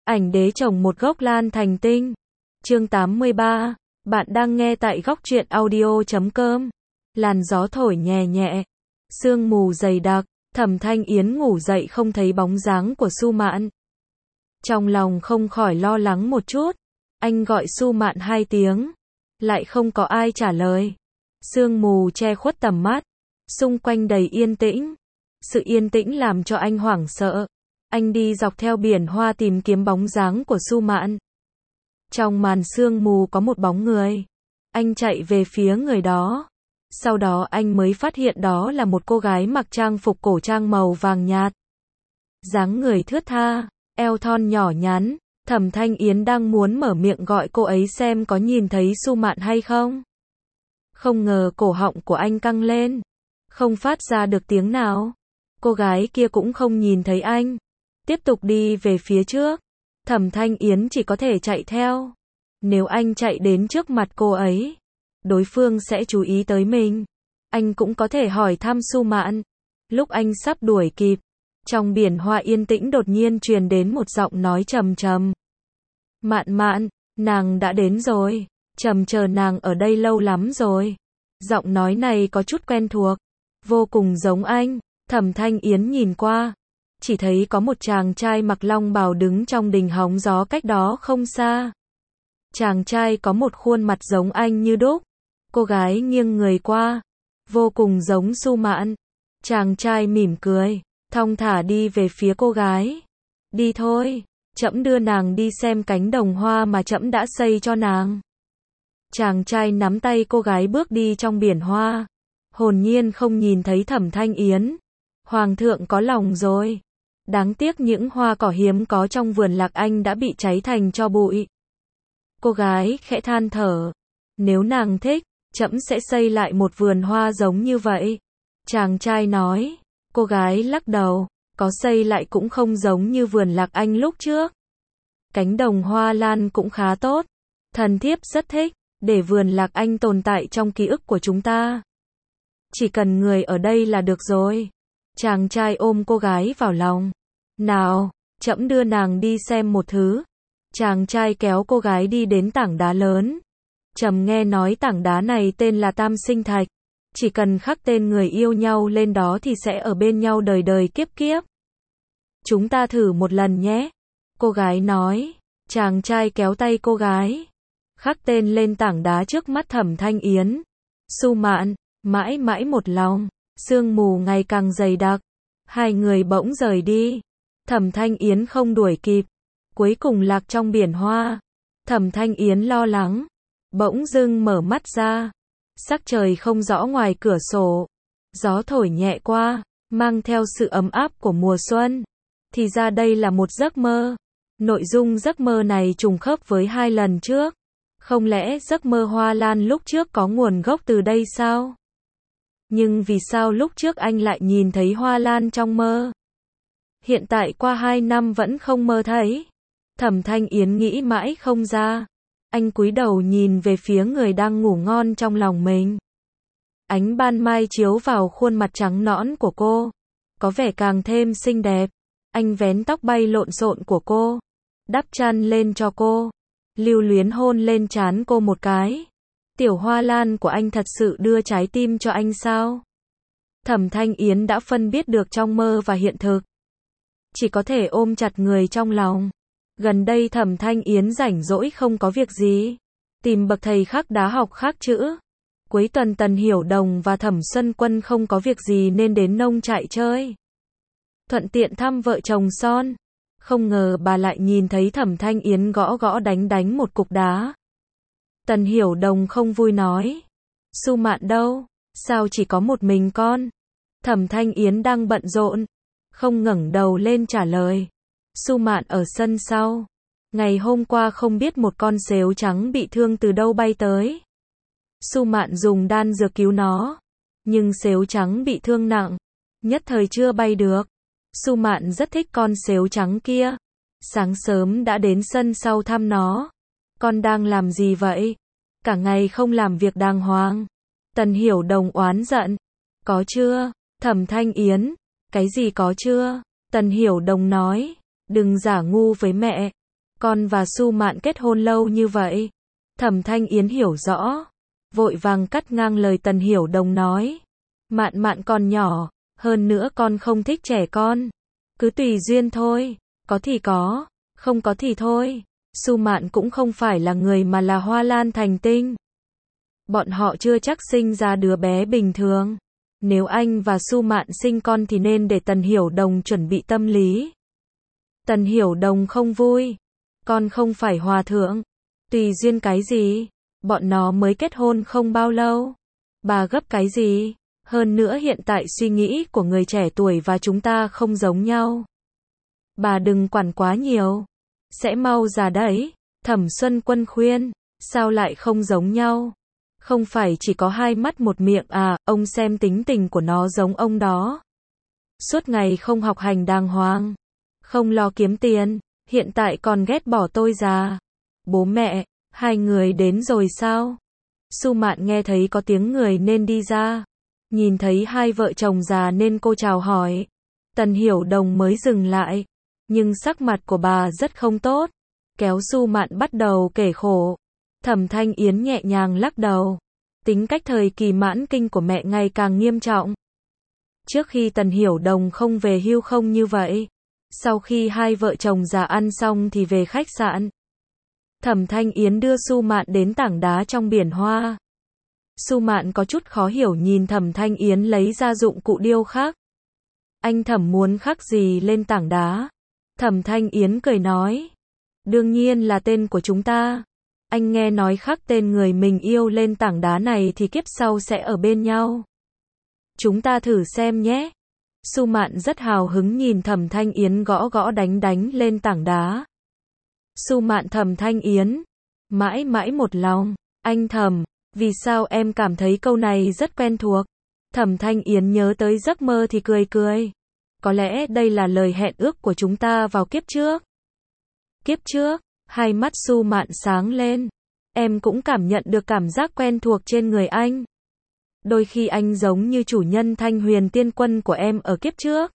Ảnh đế trồng một gốc lan thành tinh. Chương 83. Bạn đang nghe tại góc truyện audio.com. Làn gió thổi nhẹ nhẹ, sương mù dày đặc, Thẩm Thanh Yến ngủ dậy không thấy bóng dáng của Su Mạn. Trong lòng không khỏi lo lắng một chút, anh gọi Su Mạn 2 tiếng, lại không có ai trả lời. Sương mù che khuất tầm mắt, xung quanh đầy yên tĩnh. Sự yên tĩnh làm cho anh hoảng sợ. Anh đi dọc theo biển hoa tìm kiếm bóng dáng của Su Mạn. Trong màn sương mù có một bóng người. Anh chạy về phía người đó. Sau đó anh mới phát hiện đó là một cô gái mặc trang phục cổ trang màu vàng nhạt. Dáng người thướt tha, eo thon nhỏ nhắn. Thẩm Thanh Yến đang muốn mở miệng gọi cô ấy xem có nhìn thấy Su Mạn hay không. Không ngờ cổ họng của anh căng lên, không phát ra được tiếng nào. Cô gái kia cũng không nhìn thấy anh, tiếp tục đi về phía trước. Thẩm Thanh Yến chỉ có thể chạy theo. Nếu anh chạy đến trước mặt cô ấy, đối phương sẽ chú ý tới mình. Anh cũng có thể hỏi thăm Su Mạn. Lúc anh sắp đuổi kịp, trong biển hoa yên tĩnh đột nhiên truyền đến một giọng nói trầm trầm. Mạn Mạn, nàng đã đến rồi. Trầm chờ nàng ở đây lâu lắm rồi. Giọng nói này có chút quen thuộc, vô cùng giống anh. Thẩm Thanh Yến nhìn qua, chỉ thấy có một chàng trai mặc long bào đứng trong đình hóng gió cách đó không xa. Chàng trai có một khuôn mặt giống anh như đúc. Cô gái nghiêng người qua, vô cùng giống Su Mạn. Chàng trai mỉm cười, thong thả đi về phía cô gái. Đi thôi, trẫm đưa nàng đi xem cánh đồng hoa mà trẫm đã xây cho nàng. Chàng trai nắm tay cô gái bước đi trong biển hoa, hồn nhiên không nhìn thấy Thẩm Thanh Yến. Hoàng thượng có lòng rồi. Đáng tiếc những hoa cỏ hiếm có trong vườn lạc anh đã bị cháy thành tro bụi. Cô gái khẽ than thở. Nếu nàng thích, trẫm sẽ xây lại một vườn hoa giống như vậy. Chàng trai nói. Cô gái lắc đầu. Có xây lại cũng không giống như vườn lạc anh lúc trước. Cánh đồng hoa lan cũng khá tốt. Thần thiếp rất thích, để vườn lạc anh tồn tại trong ký ức của chúng ta. Chỉ cần người ở đây là được rồi. Chàng trai ôm cô gái vào lòng. Nào, trẫm đưa nàng đi xem một thứ. Chàng trai kéo cô gái đi đến tảng đá lớn. Trầm nghe nói tảng đá này tên là Tam Sinh Thạch. Chỉ cần khắc tên người yêu nhau lên đó thì sẽ ở bên nhau đời đời kiếp kiếp. Chúng ta thử một lần nhé. Cô gái nói. Chàng trai kéo tay cô gái, khắc tên lên tảng đá trước mắt Thẩm Thanh Yến. Su Mạn, mãi mãi một lòng. Sương mù ngày càng dày đặc. Hai người bỗng rời đi. Thẩm Thanh Yến không đuổi kịp. Cuối cùng lạc trong biển hoa. Thẩm Thanh Yến lo lắng. Bỗng dưng mở mắt ra. Sắc trời không rõ ngoài cửa sổ. Gió thổi nhẹ qua, mang theo sự ấm áp của mùa xuân. Thì ra đây là một giấc mơ. Nội dung giấc mơ này trùng khớp với 2 lần trước. Không lẽ giấc mơ hoa lan lúc trước có nguồn gốc từ đây sao? Nhưng vì sao lúc trước anh lại nhìn thấy hoa lan trong mơ? Hiện tại qua 2 năm vẫn không mơ thấy. Thẩm Thanh Yến nghĩ mãi không ra. Anh cúi đầu nhìn về phía người đang ngủ ngon trong lòng mình. Ánh ban mai chiếu vào khuôn mặt trắng nõn của cô, có vẻ càng thêm xinh đẹp. Anh vén tóc bay lộn xộn của cô, đắp chăn lên cho cô, lưu luyến hôn lên trán cô một cái. Tiểu hoa lan của anh thật sự đưa trái tim cho anh sao? Thẩm Thanh Yến đã phân biết được trong mơ và hiện thực. Chỉ có thể ôm chặt người trong lòng. Gần đây Thẩm Thanh Yến rảnh rỗi không có việc gì. Tìm bậc thầy khắc đá học khắc chữ. Cuối tuần Tần Hiểu Đồng và Thẩm Xuân Quân không có việc gì nên đến nông trại chơi. Thuận tiện thăm vợ chồng son. Không ngờ bà lại nhìn thấy Thẩm Thanh Yến gõ gõ đánh đánh một cục đá. Tần Hiểu Đồng không vui nói. Su Mạn đâu? Sao chỉ có một mình con? Thẩm Thanh Yến đang bận rộn, không ngẩng đầu lên trả lời. Su Mạn ở sân sau. Ngày hôm qua không biết một con sếu trắng bị thương từ đâu bay tới. Su Mạn dùng đan dược cứu nó. Nhưng sếu trắng bị thương nặng, nhất thời chưa bay được. Su Mạn rất thích con sếu trắng kia. Sáng sớm đã đến sân sau thăm nó. Con đang làm gì vậy? Cả ngày không làm việc đàng hoàng. Tần Hiểu Đồng oán giận. Có chưa? Thẩm Thanh Yến. Cái gì có chưa? Tần Hiểu Đồng nói. Đừng giả ngu với mẹ. Con và Su Mạn kết hôn lâu như vậy. Thẩm Thanh Yến hiểu rõ, vội vàng cắt ngang lời Tần Hiểu Đồng nói. Mạn Mạn còn nhỏ, hơn nữa con không thích trẻ con. Cứ tùy duyên thôi, có thì có, không có thì thôi. Su Mạn cũng không phải là người mà là hoa lan thành tinh. Bọn họ chưa chắc sinh ra đứa bé bình thường. Nếu anh và Su Mạn sinh con thì nên để Tần Hiểu Đồng chuẩn bị tâm lý. Tần Hiểu Đồng không vui. Con không phải hòa thượng. Tùy duyên cái gì? Bọn nó mới kết hôn không bao lâu. Bà gấp cái gì? Hơn nữa hiện tại suy nghĩ của người trẻ tuổi và chúng ta không giống nhau. Bà đừng quản quá nhiều. Sẽ mau già đấy. Thẩm Xuân Quân khuyên. Sao lại không giống nhau? Không phải chỉ có hai mắt một miệng à, ông xem tính tình của nó giống ông đó. Suốt ngày không học hành đàng hoàng. Không lo kiếm tiền. Hiện tại còn ghét bỏ tôi già. Bố mẹ, hai người đến rồi sao? Su Mạn nghe thấy có tiếng người nên đi ra. Nhìn thấy hai vợ chồng già nên cô chào hỏi. Tần Hiểu Đồng mới dừng lại. Nhưng sắc mặt của bà rất không tốt. Kéo Su Mạn bắt đầu kể khổ. Thẩm Thanh Yến nhẹ nhàng lắc đầu. Tính cách thời kỳ mãn kinh của mẹ ngày càng nghiêm trọng. Trước khi Tần Hiểu Đồng không về hưu không như vậy. Sau khi hai vợ chồng già ăn xong thì về khách sạn. Thẩm Thanh Yến đưa Su Mạn đến tảng đá trong biển hoa. Su Mạn có chút khó hiểu nhìn Thẩm Thanh Yến lấy ra dụng cụ điêu khắc. Anh Thẩm muốn khắc gì lên tảng đá? Thẩm Thanh Yến cười nói. Đương nhiên là tên của chúng ta. Anh nghe nói khắc tên người mình yêu lên tảng đá này thì kiếp sau sẽ ở bên nhau. Chúng ta thử xem nhé. Su Mạn rất hào hứng nhìn Thẩm Thanh Yến gõ gõ đánh đánh lên tảng đá. Su Mạn Thẩm Thanh Yến. Mãi mãi một lòng. Anh Thẩm, vì sao em cảm thấy câu này rất quen thuộc? Thẩm Thanh Yến nhớ tới giấc mơ thì cười cười. Có lẽ đây là lời hẹn ước của chúng ta vào kiếp trước. Kiếp trước, hai mắt Su Mạn sáng lên. Em cũng cảm nhận được cảm giác quen thuộc trên người anh. Đôi khi anh giống như chủ nhân Thanh Huyền Tiên Quân của em ở kiếp trước.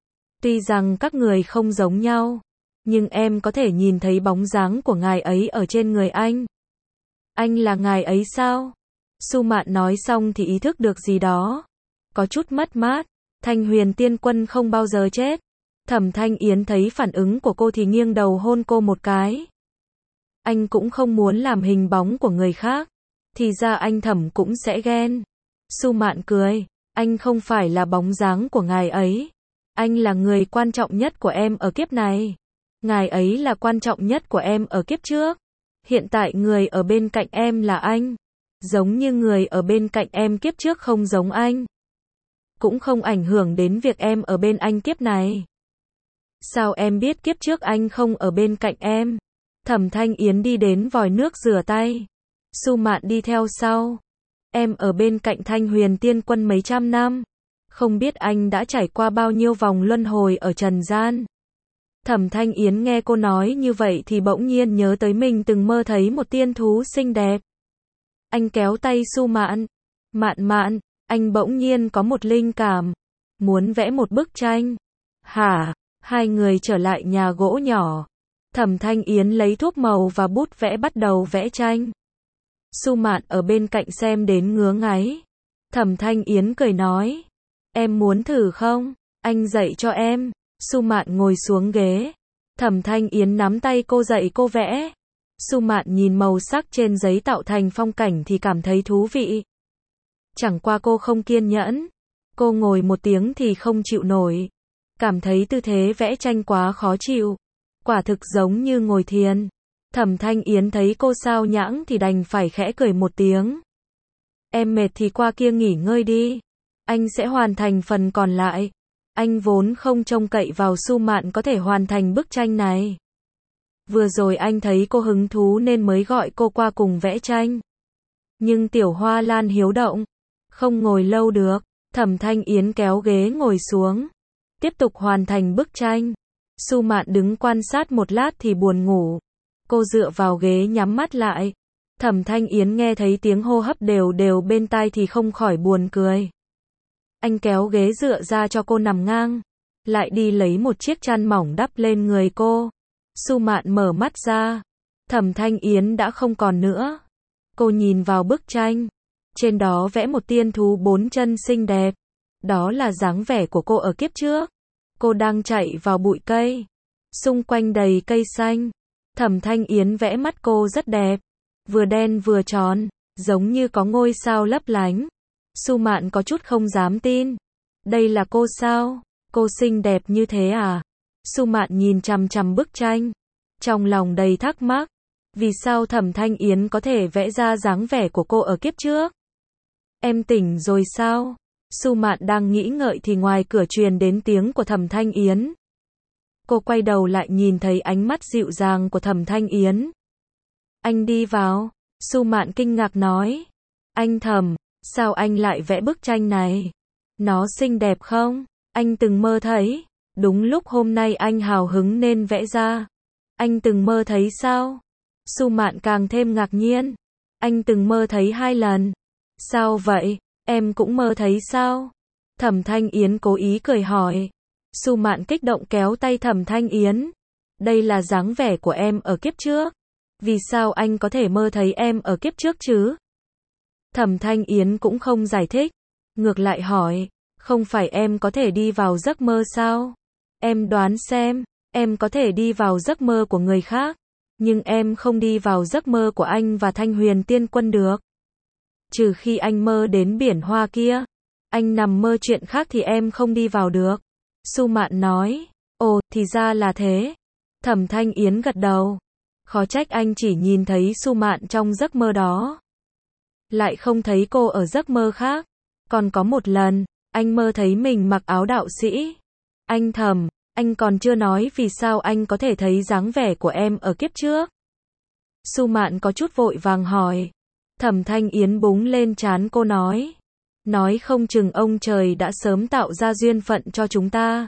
Tuy rằng các người không giống nhau, nhưng em có thể nhìn thấy bóng dáng của ngài ấy ở trên người anh. Anh là ngài ấy sao? Su Mạn nói xong thì ý thức được gì đó. Có chút mất mát. Thanh Huyền Tiên Quân không bao giờ chết. Thẩm Thanh Yến thấy phản ứng của cô thì nghiêng đầu hôn cô một cái. Anh cũng không muốn làm hình bóng của người khác. Thì ra anh Thẩm cũng sẽ ghen. Su Mạn cười. Anh không phải là bóng dáng của ngài ấy. Anh là người quan trọng nhất của em ở kiếp này. Ngài ấy là quan trọng nhất của em ở kiếp trước. Hiện tại người ở bên cạnh em là anh. Giống như người ở bên cạnh em kiếp trước không giống anh. Cũng không ảnh hưởng đến việc em ở bên anh kiếp này. Sao em biết kiếp trước anh không ở bên cạnh em? Thẩm Thanh Yến đi đến vòi nước rửa tay. Su Mạn đi theo sau. Em ở bên cạnh Thanh Huyền Tiên Quân mấy trăm năm. Không biết anh đã trải qua bao nhiêu vòng luân hồi ở trần gian. Thẩm Thanh Yến nghe cô nói như vậy thì bỗng nhiên nhớ tới mình từng mơ thấy một tiên thú xinh đẹp. Anh kéo tay Su Mạn. Mạn Mạn, anh bỗng nhiên có một linh cảm. Muốn vẽ một bức tranh. Hả? Hai người trở lại nhà gỗ nhỏ. Thẩm Thanh Yến lấy thuốc màu và bút vẽ bắt đầu vẽ tranh. Su Mạn ở bên cạnh xem đến ngứa ngáy. Thẩm Thanh Yến cười nói. Em muốn thử không? Anh dạy cho em. Su Mạn ngồi xuống ghế. Thẩm Thanh Yến nắm tay cô dạy cô vẽ. Su Mạn nhìn màu sắc trên giấy tạo thành phong cảnh thì cảm thấy thú vị. Chẳng qua cô không kiên nhẫn. Cô ngồi một tiếng thì không chịu nổi. Cảm thấy tư thế vẽ tranh quá khó chịu. Quả thực giống như ngồi thiền. Thẩm Thanh Yến thấy cô sao nhãng thì đành phải khẽ cười một tiếng. Em mệt thì qua kia nghỉ ngơi đi. Anh sẽ hoàn thành phần còn lại. Anh vốn không trông cậy vào Su Mạn có thể hoàn thành bức tranh này. Vừa rồi anh thấy cô hứng thú nên mới gọi cô qua cùng vẽ tranh. Nhưng Tiểu Hoa Lan hiếu động. Không ngồi lâu được. Thẩm Thanh Yến kéo ghế ngồi xuống. Tiếp tục hoàn thành bức tranh. Su Mạn đứng quan sát một lát thì buồn ngủ. Cô dựa vào ghế nhắm mắt lại. Thẩm Thanh Yến nghe thấy tiếng hô hấp đều đều bên tai thì không khỏi buồn cười. Anh kéo ghế dựa ra cho cô nằm ngang. Lại đi lấy một chiếc chăn mỏng đắp lên người cô. Su Mạn mở mắt ra. Thẩm Thanh Yến đã không còn nữa. Cô nhìn vào bức tranh. Trên đó vẽ một tiên thú 4 chân xinh đẹp. Đó là dáng vẻ của cô ở kiếp trước. Cô đang chạy vào bụi cây. Xung quanh đầy cây xanh. Thẩm Thanh Yến vẽ mắt cô rất đẹp. Vừa đen vừa tròn, giống như có ngôi sao lấp lánh. Su Mạn có chút không dám tin. Đây là cô sao? Cô xinh đẹp như thế à? Su Mạn nhìn chằm chằm bức tranh. Trong lòng đầy thắc mắc. Vì sao Thẩm Thanh Yến có thể vẽ ra dáng vẻ của cô ở kiếp trước? Em tỉnh rồi sao? Su Mạn đang nghĩ ngợi thì ngoài cửa truyền đến tiếng của Thẩm Thanh Yến. Cô quay đầu lại nhìn thấy ánh mắt dịu dàng của Thẩm Thanh Yến. Anh đi vào. Su Mạn kinh ngạc nói. Anh Thẩm, sao anh lại vẽ bức tranh này? Nó xinh đẹp không? Anh từng mơ thấy. Đúng lúc hôm nay anh hào hứng nên vẽ ra. Anh từng mơ thấy sao? Su Mạn càng thêm ngạc nhiên. Anh từng mơ thấy 2 lần. Sao vậy? Em cũng mơ thấy sao? Thẩm Thanh Yến cố ý cười hỏi. Su Mạn kích động kéo tay Thẩm Thanh Yến. Đây là dáng vẻ của em ở kiếp trước. Vì sao anh có thể mơ thấy em ở kiếp trước chứ? Thẩm Thanh Yến cũng không giải thích. Ngược lại hỏi. Không phải em có thể đi vào giấc mơ sao? Em đoán xem. Em có thể đi vào giấc mơ của người khác. Nhưng em không đi vào giấc mơ của anh và Thanh Huyền Tiên Quân được. Trừ khi anh mơ đến biển hoa kia. Anh nằm mơ chuyện khác thì em không đi vào được. Su Mạn nói. Ồ, thì ra là thế. Thẩm Thanh Yến gật đầu. Khó trách anh chỉ nhìn thấy Su Mạn trong giấc mơ đó. Lại không thấy cô ở giấc mơ khác. Còn có một lần, anh mơ thấy mình mặc áo đạo sĩ. Anh Thẩm, anh còn chưa nói vì sao anh có thể thấy dáng vẻ của em ở kiếp trước. Su Mạn có chút vội vàng hỏi. Thẩm Thanh Yến búng lên trán cô nói. Nói không chừng ông trời đã sớm tạo ra duyên phận cho chúng ta.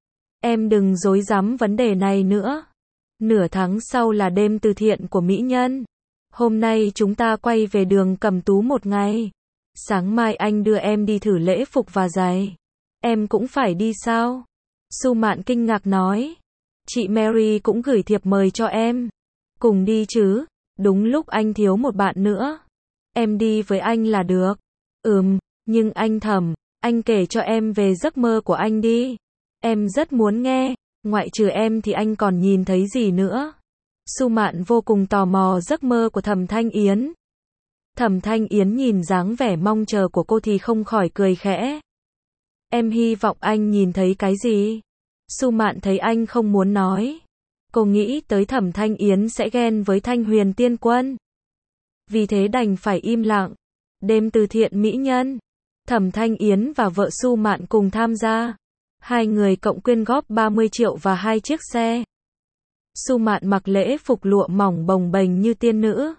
Em đừng rối rắm vấn đề này nữa. Nửa tháng sau là đêm từ thiện của mỹ nhân. Hôm nay chúng ta quay về đường Cẩm Tú một ngày. Sáng mai anh đưa em đi thử lễ phục và giày. Em cũng phải đi sao? Su Mạn kinh ngạc nói. Chị Mary cũng gửi thiệp mời cho em. Cùng đi chứ, đúng lúc anh thiếu một bạn nữa. Em đi với anh là được. Nhưng anh Thẩm, anh kể cho em về giấc mơ của anh đi. Em rất muốn nghe, ngoại trừ em thì anh còn nhìn thấy gì nữa? Su Mạn vô cùng tò mò giấc mơ của Thẩm Thanh Yến. Thẩm Thanh Yến nhìn dáng vẻ mong chờ của cô thì không khỏi cười khẽ. Em hy vọng anh nhìn thấy cái gì? Su Mạn thấy anh không muốn nói. Cô nghĩ tới Thẩm Thanh Yến sẽ ghen với Thanh Huyền Tiên Quân. Vì thế đành phải im lặng. Đêm từ thiện mỹ nhân. Thẩm Thanh Yến và vợ Su Mạn cùng tham gia. Hai người cộng quyên góp 30 triệu và 2 chiếc xe. Su Mạn mặc lễ phục lụa mỏng bồng bềnh như tiên nữ.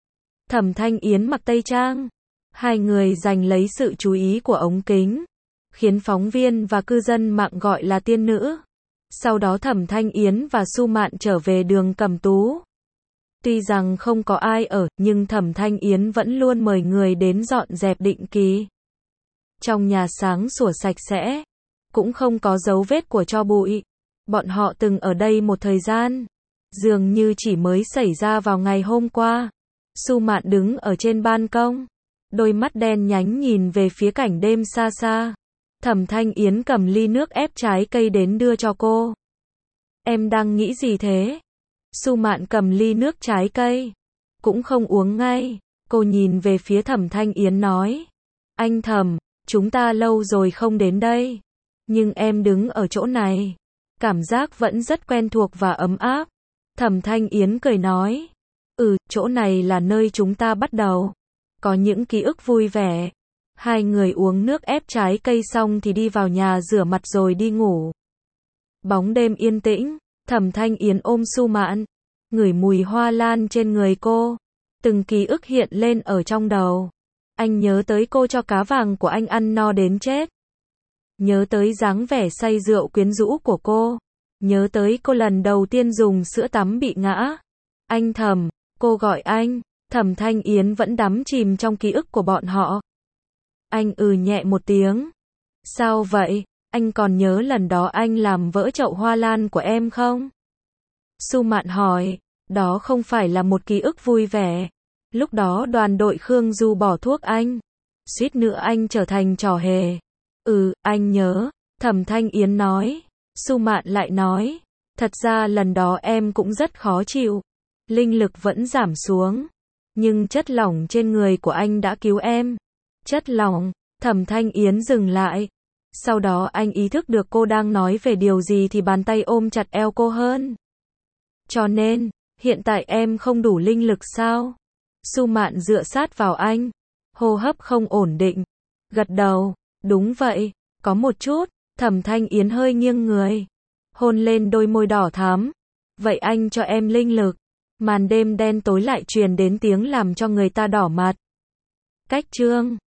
Thẩm Thanh Yến mặc tây trang. Hai người giành lấy sự chú ý của ống kính, khiến phóng viên và cư dân mạng gọi là tiên nữ. Sau đó Thẩm Thanh Yến và Su Mạn trở về đường Cẩm Tú. Tuy rằng không có ai ở, nhưng Thẩm Thanh Yến vẫn luôn mời người đến dọn dẹp định kỳ. Trong nhà sáng sủa sạch sẽ, cũng không có dấu vết của tro bụi. Bọn họ từng ở đây một thời gian, dường như chỉ mới xảy ra vào ngày hôm qua. Su Mạn đứng ở trên ban công, đôi mắt đen nhánh nhìn về phía cảnh đêm xa xa. Thẩm Thanh Yến cầm ly nước ép trái cây đến đưa cho cô. Em đang nghĩ gì thế? Su Mạn cầm ly nước trái cây, cũng không uống ngay. Cô nhìn về phía Thẩm Thanh Yến nói. Anh Thẩm, chúng ta lâu rồi không đến đây. Nhưng em đứng ở chỗ này, cảm giác vẫn rất quen thuộc và ấm áp. Thẩm Thanh Yến cười nói. Chỗ này là nơi chúng ta bắt đầu. Có những ký ức vui vẻ. Hai người uống nước ép trái cây xong thì đi vào nhà rửa mặt rồi đi ngủ. Bóng đêm yên tĩnh, Thẩm Thanh Yến ôm Su Mạn, ngửi mùi hoa lan trên người cô. Từng ký ức hiện lên ở trong đầu. Anh nhớ tới cô cho cá vàng của anh ăn no đến chết. Nhớ tới dáng vẻ say rượu quyến rũ của cô. Nhớ tới cô lần đầu tiên dùng sữa tắm bị ngã. Anh Thẩm, cô gọi anh. Thẩm Thanh Yến vẫn đắm chìm trong ký ức của bọn họ. Anh nhẹ một tiếng. Sao vậy? Anh còn nhớ lần đó anh làm vỡ chậu hoa lan của em không? Su Mạn hỏi, đó không phải là một ký ức vui vẻ. Lúc đó đoàn đội Khương Du bỏ thuốc anh. Suýt nữa anh trở thành trò hề. Anh nhớ. Thẩm Thanh Yến nói. Su Mạn lại nói, thật ra lần đó em cũng rất khó chịu. Linh lực vẫn giảm xuống. Nhưng chất lỏng trên người của anh đã cứu em. Chất lỏng. Thẩm Thanh Yến dừng lại. Sau đó anh ý thức được cô đang nói về điều gì thì bàn tay ôm chặt eo cô hơn. Cho nên, hiện tại em không đủ linh lực sao? Su Mạn dựa sát vào anh. Hô hấp không ổn định. Gật đầu. Đúng vậy. Có một chút. Thẩm Thanh Yến hơi nghiêng người. Hôn lên đôi môi đỏ thắm. Vậy anh cho em linh lực. Màn đêm đen tối lại truyền đến tiếng làm cho người ta đỏ mặt. Cách chương